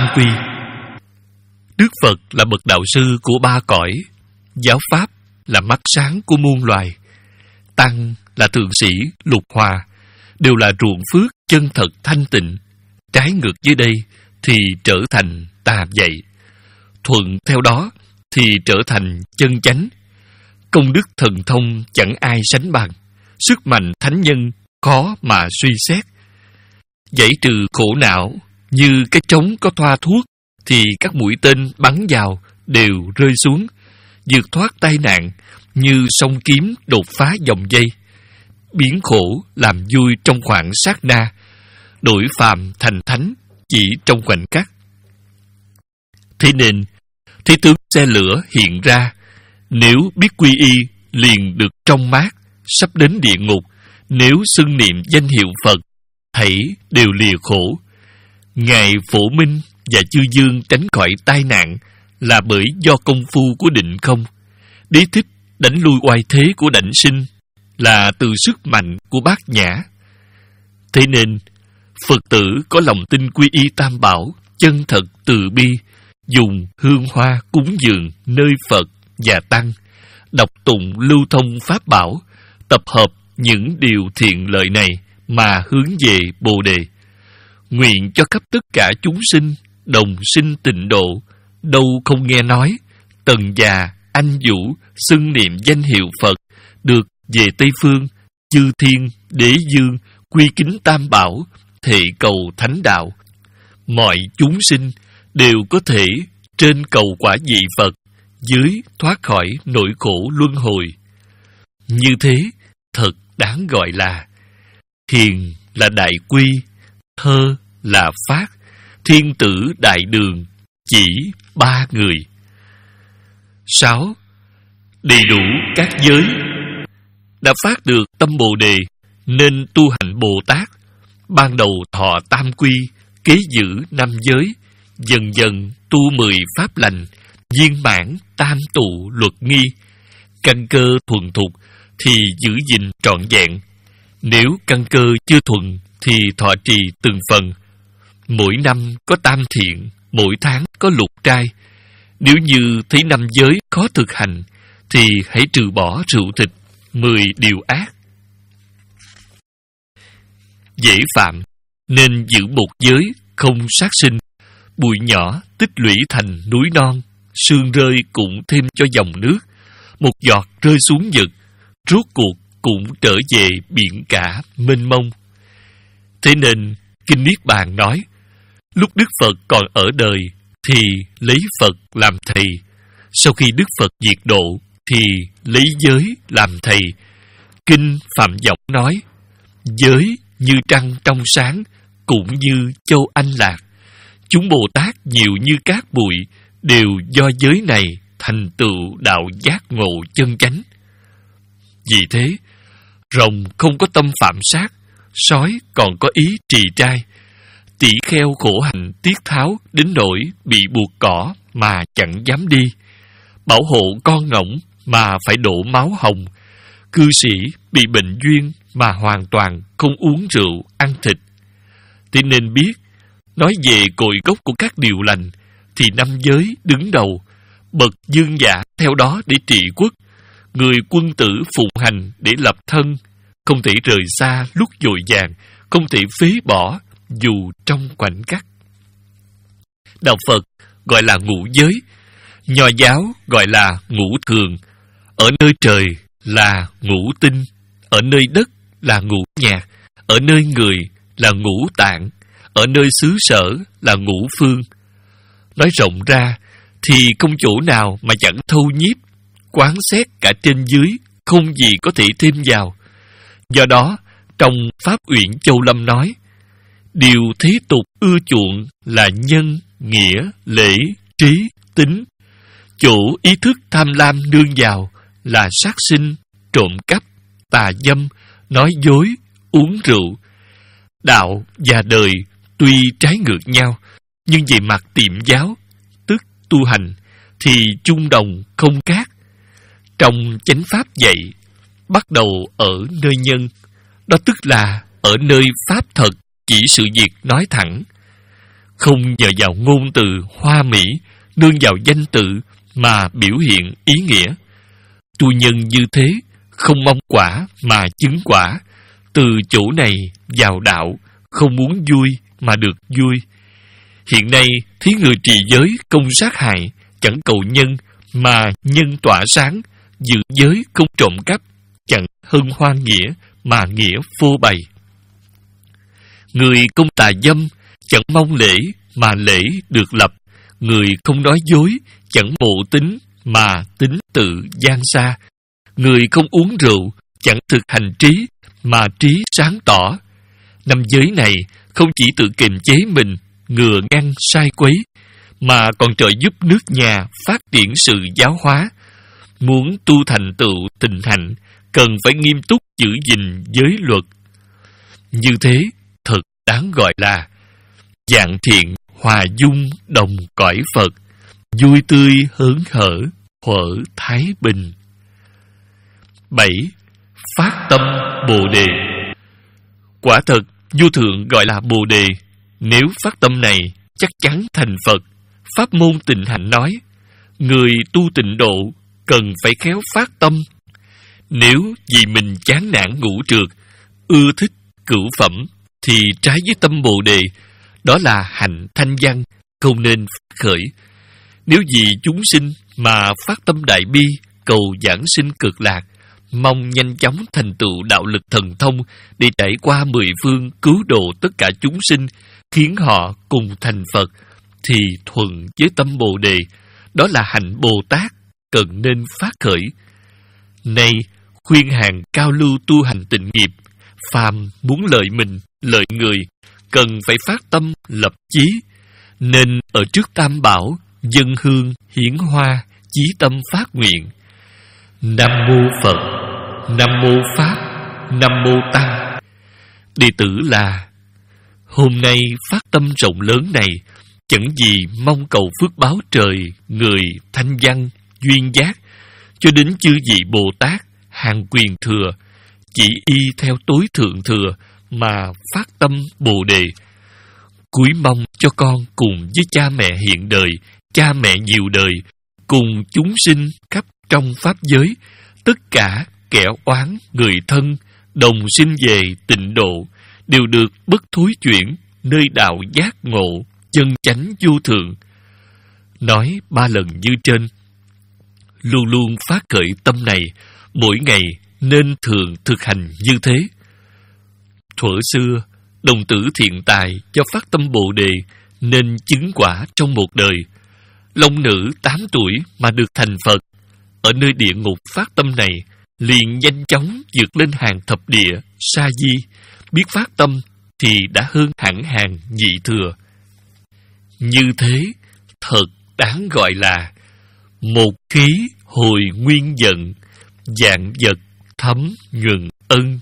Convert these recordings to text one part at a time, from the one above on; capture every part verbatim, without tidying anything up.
quy. Đức Phật là bậc đạo sư của ba cõi, giáo pháp là mắt sáng của muôn loài, tăng là thượng sĩ lục hòa, đều là ruộng phước chân thật thanh tịnh. Trái ngược dưới đây thì trở thành tà dạy, thuận theo đó thì trở thành chân chánh. Công đức thần thông chẳng ai sánh bằng, sức mạnh thánh nhân khó mà suy xét. Giải trừ khổ não như cái trống có thoa thuốc, thì các mũi tên bắn vào đều rơi xuống. Vượt thoát tai nạn như song kiếm đột phá dòng dây, biến khổ làm vui trong khoảng sát na, đổi phàm thành thánh chỉ trong khoảnh khắc. Thế nên thế tướng xe lửa hiện ra, nếu biết quy y liền được trong mát. Sắp đến địa ngục, nếu xưng niệm danh hiệu Phật, thảy đều lìa khổ. Ngài Phổ Minh và chư dương tránh khỏi tai nạn là bởi do công phu của định không. Đế thích đánh lui oai thế của đảnh sinh là từ sức mạnh của bát nhã. Thế nên Phật tử có lòng tin quy y Tam Bảo, chân thật từ bi, dùng hương hoa cúng dường nơi Phật và Tăng, đọc tụng lưu thông Pháp Bảo, tập hợp những điều thiện lợi này mà hướng về Bồ Đề. Nguyện cho khắp tất cả chúng sinh đồng sinh tịnh độ, đâu không nghe nói, tần già, anh vũ, xưng niệm danh hiệu Phật, được về Tây Phương, chư thiên, đế dương, quy kính Tam Bảo, thệ cầu thánh đạo. Mọi chúng sinh đều có thể trên cầu quả vị Phật, dưới thoát khỏi nỗi khổ luân hồi. Như thế thật đáng gọi là hiền là đại quy, thơ là phát, thiên tử đại đường chỉ ba người. Sáu, đầy đủ các giới. Đã phát được tâm Bồ Đề nên tu hành Bồ Tát. Ban đầu thọ tam quy, kế giữ năm giới, dần dần tu mười pháp lành, viên mãn tam tụ luật nghi. Căn cơ thuần thục thì giữ gìn trọn vẹn. Nếu căn cơ chưa thuần thì thọ trì từng phần. Mỗi năm có tam thiện, mỗi tháng có lục trai. Nếu như thấy năm giới khó thực hành thì hãy trừ bỏ rượu thịt, mười điều ác. Dễ phạm nên giữ một giới không sát sinh. Bụi nhỏ tích lũy thành núi non, sương rơi cũng thêm cho dòng nước. Một giọt rơi xuống vực, rốt cuộc cũng trở về biển cả mênh mông. Thế nên Kinh Niết Bàn nói, lúc Đức Phật còn ở đời thì lấy Phật làm thầy, sau khi Đức Phật diệt độ thì lấy giới làm thầy. Kinh Phạm Dọc nói, giới như trăng trong sáng, cũng như châu Anh Lạc. Chúng Bồ Tát nhiều như cát bụi, đều do giới này thành tựu đạo giác ngộ chân chánh. Vì thế, rồng không có tâm phạm sát, sói còn có ý trì trai. Tỷ kheo khổ hạnh tiết tháo đến nỗi bị buộc cỏ mà chẳng dám đi. Bảo hộ con ngỗng mà phải đổ máu hồng. Cư sĩ bị bệnh duyên mà hoàn toàn không uống rượu, ăn thịt. Thế nên biết, nói về cội gốc của các điều lành thì năm giới đứng đầu. Bậc dương giả theo đó để trị quốc. Người quân tử phụng hành để lập thân, không thể rời xa lúc dội vàng, không thể phế bỏ dù trong khoảnh khắc. Đạo Phật gọi là ngũ giới, Nho giáo gọi là ngũ thường. Ở nơi trời là ngũ tinh, ở nơi đất là ngũ nhạc, ở nơi người là ngũ tạng, ở nơi xứ sở là ngũ phương. Nói rộng ra thì không chỗ nào mà chẳng thâu nhiếp, quán xét cả trên dưới, không gì có thể thêm vào. Do đó, trong Pháp Uyển Châu Lâm nói, điều thế tục ưa chuộng là nhân, nghĩa, lễ, trí, tính. Chỗ ý thức tham lam nương vào là sát sinh, trộm cắp, tà dâm, nói dối, uống rượu. Đạo và đời tuy trái ngược nhau, nhưng về mặt tiệm giáo, tức tu hành, thì chung đồng không khác. Trong chánh pháp dạy, bắt đầu ở nơi nhân, đó tức là ở nơi pháp thật chỉ sự việc nói thẳng. không nhờ vào ngôn từ hoa mỹ, nương vào danh tự mà biểu hiện ý nghĩa. Tu nhân như thế, không mong quả mà chứng quả, từ chỗ này vào đạo, không muốn vui mà được vui. Hiện nay, thí người trì giới công sát hại, chẳng cầu nhân mà nhân tỏa sáng, giữ giới không trộm cắp, chẳng hân hoan nghĩa mà nghĩa phô bày. Người công tà dâm, chẳng mong lễ mà lễ được lập. Người không nói dối, chẳng mộ tính mà tính tự gian xa. Người không uống rượu, chẳng thực hành trí mà trí sáng tỏ. Năm giới này không chỉ tự kiềm chế mình, ngừa ngăn sai quấy, mà còn trợ giúp nước nhà phát triển sự giáo hóa. Muốn tu thành tựu tình hạnh, cần phải nghiêm túc giữ gìn giới luật. Như thế thật đáng gọi là dạng thiện hòa dung đồng cõi Phật, vui tươi hớn hở thuở thái bình. Bảy. Phát tâm Bồ Đề. Quả thật, vô thượng gọi là Bồ Đề. Nếu phát tâm này, chắc chắn thành Phật. Pháp môn tịnh hạnh nói, người tu tịnh độ cần phải khéo phát tâm. Nếu vì mình chán nản ngũ trượt, ưa thích cửu phẩm, thì trái với tâm Bồ Đề, đó là hành thanh văn, không nên phát khởi. Nếu vì chúng sinh mà phát tâm đại bi, cầu giảng sinh cực lạc, mong nhanh chóng thành tựu đạo lực thần thông để trải qua mười phương cứu độ tất cả chúng sinh, khiến họ cùng thành Phật, thì thuận với tâm Bồ Đề, đó là hạnh Bồ Tát, cần nên phát khởi. Nay, khuyên hàng cao lưu tu hành tịnh nghiệp, phàm muốn lợi mình, lợi người, cần phải phát tâm lập chí, nên ở trước Tam Bảo, dân hương, hiến hoa, chí tâm phát nguyện. Nam Mô Phật, Nam Mô Pháp, Nam Mô Tăng. Đệ tử là hôm nay phát tâm rộng lớn này, chẳng gì mong cầu phước báo trời, người, thanh văn, duyên giác, cho đến chư vị Bồ Tát, hàng quyền thừa, chỉ y theo tối thượng thừa mà phát tâm Bồ Đề. Cúi mong cho con cùng với cha mẹ hiện đời, cha mẹ nhiều đời, cùng chúng sinh khắp trong pháp giới, tất cả kẻ oán người thân, đồng sinh về tịnh độ, đều được bất thối chuyển, nơi đạo giác ngộ, chân chánh vô thượng. Nói ba lần như trên. Luôn luôn phát khởi tâm này, mỗi ngày nên thường thực hành như thế. Thuở xưa, đồng tử thiện tài cho phát tâm Bồ Đề nên chứng quả trong một đời. Long nữ tám tuổi mà được thành Phật. Ở nơi địa ngục phát tâm này, liền nhanh chóng vượt lên hàng thập địa, sa di. Biết phát tâm thì đã hơn hẳn hàng nhị thừa. Như thế, thật đáng gọi là một khí hồi nguyên giận, dạng vật thấm nhuần ân.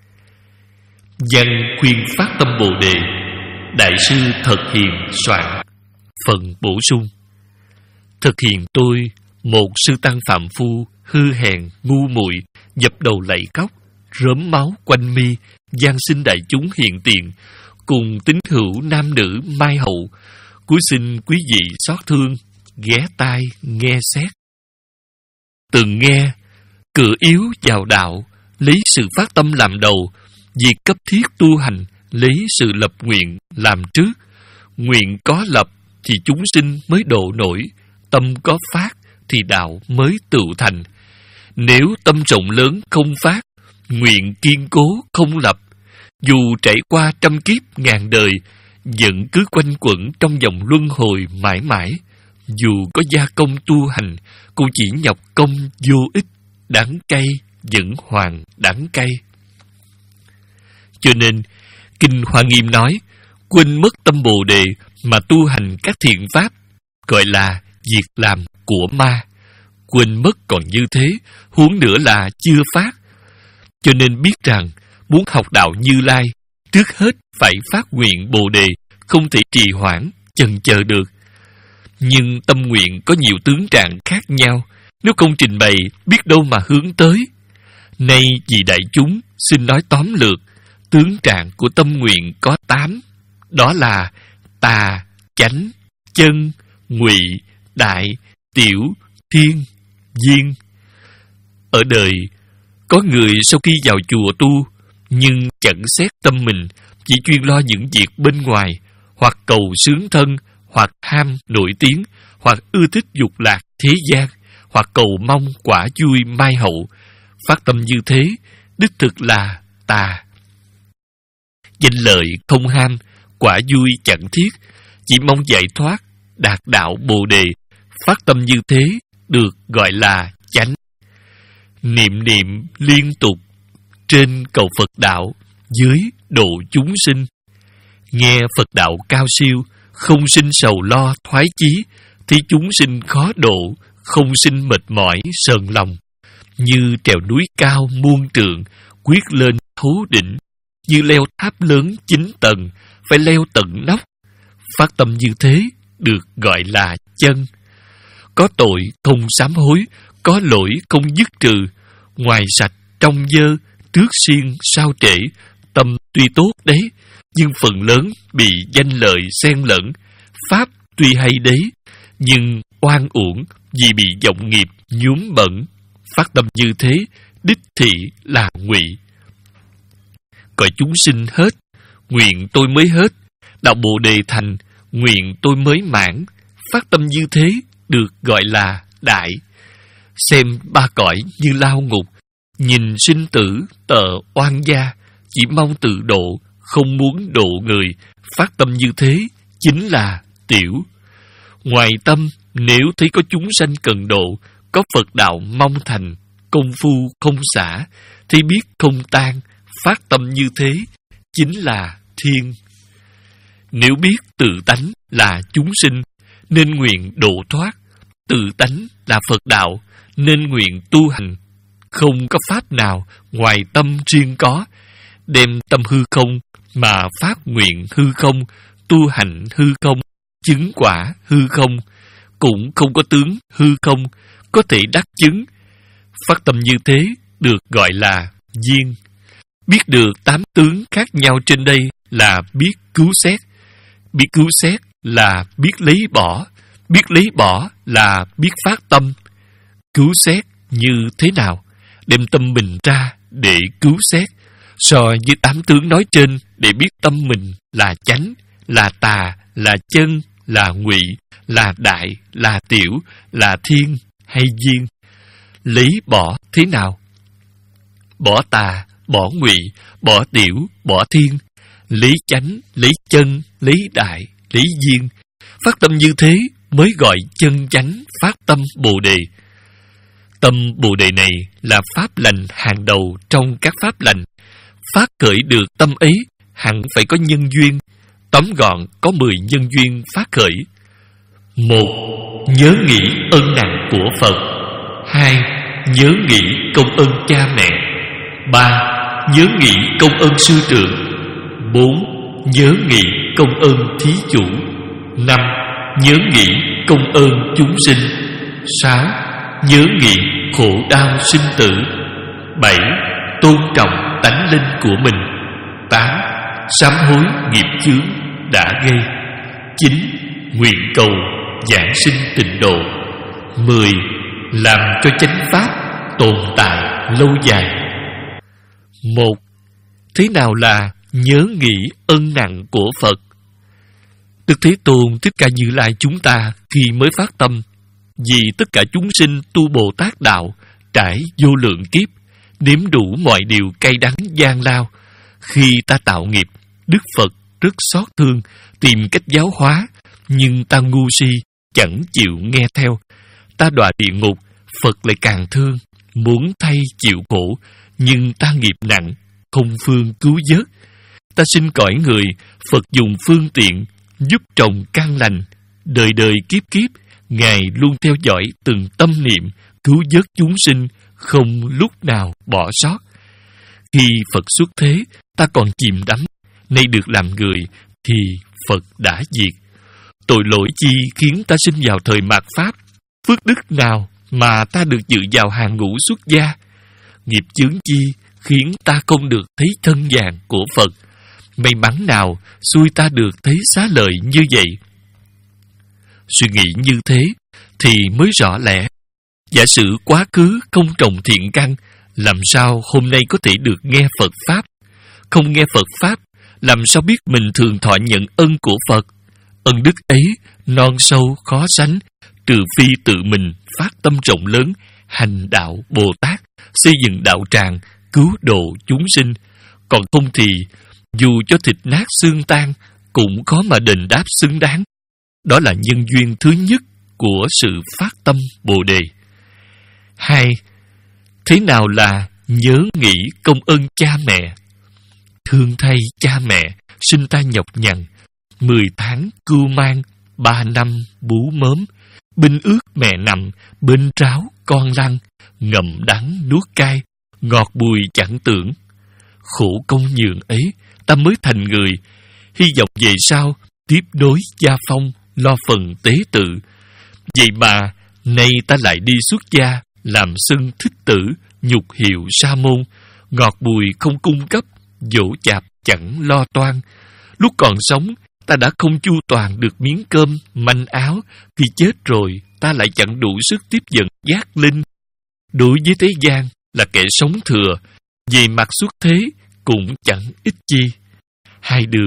Văn khuyên phát tâm Bồ Đề, Đại sư Thật Hiền soạn. Phần bổ sung. Thật Hiền tôi, một sư tăng phạm phu, hư hèn, ngu muội, dập đầu lạy cóc, rớm máu quanh mi, gian xin đại chúng hiện tiền, cùng tín hữu nam nữ mai hậu, cúi xin quý vị xót thương, ghé tai nghe xét. Từng nghe, cửa yếu vào đạo, lấy sự phát tâm làm đầu, việc cấp thiết tu hành, lấy sự lập nguyện làm trước. Nguyện có lập thì chúng sinh mới độ nổi, tâm có phát thì đạo mới tựu thành. Nếu tâm rộng lớn không phát, nguyện kiên cố không lập, dù trải qua trăm kiếp ngàn đời, vẫn cứ quanh quẩn trong vòng luân hồi mãi mãi. Dù có gia công tu hành, cũng chỉ nhọc công vô ích, đắng cay vẫn hoàn đắng cay. Cho nên, Kinh Hoa Nghiêm nói, quên mất tâm Bồ Đề mà tu hành các thiện pháp, gọi là việc làm của ma. Quên mất còn như thế, huống nữa là chưa phát. Cho nên biết rằng, muốn học đạo Như Lai, trước hết phải phát nguyện Bồ Đề, không thể trì hoãn, chần chờ được. Nhưng tâm nguyện có nhiều tướng trạng khác nhau, nếu không trình bày, biết đâu mà hướng tới. Nay vì đại chúng, xin nói tóm lược, tướng trạng của tâm nguyện có tám, đó là tà, chánh, chân, ngụy, đại, tiểu, thiên, viên. Ở đời, có người sau khi vào chùa tu, nhưng chẳng xét tâm mình, chỉ chuyên lo những việc bên ngoài, hoặc cầu sướng thân, hoặc ham nổi tiếng, hoặc ưa thích dục lạc thế gian, hoặc cầu mong quả vui mai hậu. Phát tâm như thế, đích thực là tà. Danh lợi không ham, quả vui chẳng thiết, chỉ mong giải thoát, đạt đạo Bồ Đề. Phát tâm như thế được gọi là chánh. Niệm niệm liên tục, trên cầu Phật đạo, dưới độ chúng sinh. Nghe Phật đạo cao siêu, không sinh sầu lo thoái chí, thì chúng sinh khó độ, không sinh mệt mỏi sờn lòng. Như trèo núi cao muôn trượng, quyết lên thố đỉnh. Như leo tháp lớn chín tầng, phải leo tận nóc. Phát tâm như thế được gọi là chân. Có tội không sám hối, có lỗi không dứt trừ. Ngoài sạch trong dơ, trước xiên sao trễ. Tâm tuy tốt đấy, nhưng phần lớn bị danh lợi xen lẫn. Pháp tuy hay đấy, nhưng oan uổng vì bị vọng nghiệp nhuốm bẩn. Phát tâm như thế, đích thị là ngụy. Cõi chúng sinh hết, nguyện tôi mới hết. Đạo Bồ Đề thành, nguyện tôi mới mãn. Phát tâm như thế được gọi là đại. Xem ba cõi như lao ngục, nhìn sinh tử tờ oan gia, chỉ mong tự độ, không muốn độ người. Phát tâm như thế chính là tiểu. Ngoài tâm, nếu thấy có chúng sanh cần độ, có Phật đạo mong thành, công phu không xả, thì biết không tan. Phát tâm như thế chính là thiên. Nếu biết tự tánh là chúng sinh, nên nguyện độ thoát. Tự tánh là Phật đạo, nên nguyện tu hành. Không có pháp nào ngoài tâm riêng có. Đem tâm hư không mà phát nguyện hư không, tu hành hư không, chứng quả hư không. Cũng không có tướng hư không, có thể đắc chứng. Phát tâm như thế được gọi là viên. Biết được tám tướng khác nhau trên đây là biết cứu xét. Biết cứu xét là biết lấy bỏ. Biết lấy bỏ là biết phát tâm. Cứu xét như thế nào? Đem tâm mình ra để cứu xét. So với tám tướng nói trên để biết tâm mình là chánh, là tà, là chân, là ngụy, là đại, là tiểu, là thiên hay viên. Lấy bỏ thế nào? Bỏ tà, bỏ ngụy, bỏ tiểu, bỏ thiên. Lấy chánh, lấy chân, lấy đại, lấy viên. Phát tâm như thế mới gọi chân chánh phát tâm Bồ Đề. Tâm Bồ Đề này là pháp lành hàng đầu trong các pháp lành. Phát khởi được tâm ấy hẳn phải có nhân duyên. Tóm gọn có mười nhân duyên phát khởi. Một, nhớ nghĩ ân nặng của Phật. Hai, nhớ nghĩ công ơn cha mẹ. Ba, nhớ nghĩ công ơn sư trưởng. Bốn, nhớ nghĩ công ơn thí chủ. Năm, nhớ nghĩ công ơn chúng sinh. Sáu, nhớ nghĩ khổ đau sinh tử. Bảy, tôn trọng tánh linh của mình. Tám, sám hối nghiệp chướng đã gây. Chín, nguyện cầu giảng sinh tịnh độ. Mười, làm cho chánh pháp tồn tại lâu dài. Một, thế nào là nhớ nghĩ ân nặng của Phật? Đức Thế Tôn Thích Ca Như Lai chúng ta khi mới phát tâm, vì tất cả chúng sinh tu Bồ Tát đạo, trải vô lượng kiếp, nếm đủ mọi điều cay đắng gian lao. Khi ta tạo nghiệp, Đức Phật rất xót thương, tìm cách giáo hóa, nhưng ta ngu si, chẳng chịu nghe theo. Ta đọa địa ngục, Phật lại càng thương, muốn thay chịu khổ, nhưng ta nghiệp nặng, không phương cứu vớt. Ta sinh cõi người, Phật dùng phương tiện giúp trồng căn lành. Đời đời kiếp kiếp, Ngài luôn theo dõi từng tâm niệm, cứu vớt chúng sinh, không lúc nào bỏ sót. Khi Phật xuất thế, ta còn chìm đắm, nay được làm người thì Phật đã diệt. Tội lỗi chi khiến ta sinh vào thời mạt Pháp? Phước đức nào mà ta được dự vào hàng ngũ xuất gia? Nghiệp chướng chi khiến ta không được thấy thân vàng của Phật? May mắn nào xui ta được thấy xá lợi như vậy? Suy nghĩ như thế thì mới rõ lẽ. Giả sử quá khứ không trồng thiện căn, làm sao hôm nay có thể được nghe Phật Pháp? Không nghe Phật Pháp, làm sao biết mình thường thọ nhận ân của Phật? Ân đức ấy non sâu khó sánh, trừ phi tự mình phát tâm rộng lớn, hành đạo Bồ Tát, xây dựng đạo tràng, cứu độ chúng sinh. Còn không thì, dù cho thịt nát xương tan, cũng khó mà đền đáp xứng đáng. Đó là nhân duyên thứ nhất của sự phát tâm Bồ Đề. Hai, thế nào là nhớ nghĩ công ơn cha mẹ? Thương thay cha mẹ, sinh ta nhọc nhằn, mười tháng cưu mang, ba năm bú mớm, binh ướt mẹ nằm, bên tráo con lăn, ngậm đắng nuốt cay, ngọt bùi chẳng tưởng. Khổ công nhường ấy, ta mới thành người, hy vọng về sau tiếp đối gia phong, lo phần tế tự. Vậy mà nay ta lại đi xuất gia, làm xưng thích tử, nhục hiệu sa môn, ngọt bùi không cung cấp, dỗ chạp chẳng lo toan. Lúc còn sống, ta đã không chu toàn được miếng cơm, manh áo, khi chết rồi ta lại chẳng đủ sức tiếp dẫn giác linh. Đối với thế gian là kẻ sống thừa, về mặt xuất thế cũng chẳng ích chi. Hai đường